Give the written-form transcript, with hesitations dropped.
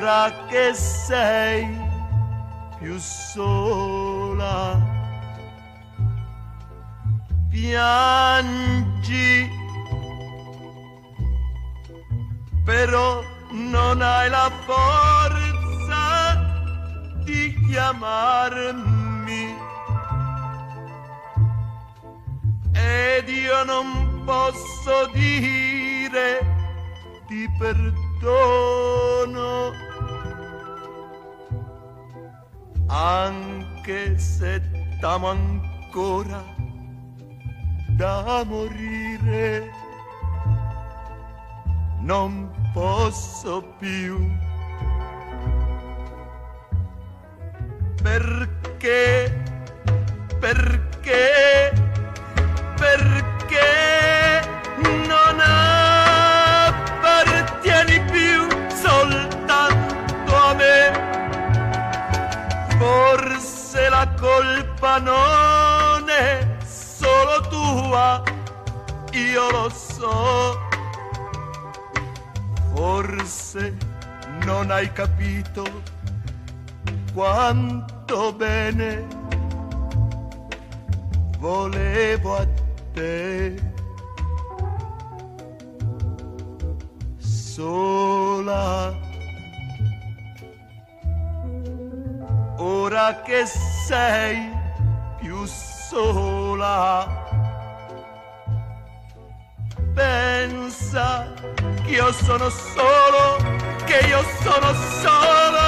ora che sei più sola, piangi, però non hai la forza di chiamarmi ed io non posso dire ti perdono, anche se t'amo ancora da morire, non posso più, perché non appartieni più soltanto a me. Forse la colpa non è solo tua, io lo so. Forse non hai capito quanto bene volevo a te. Sola, ora che sei più sola, pensa che io sono solo, che io sono solo.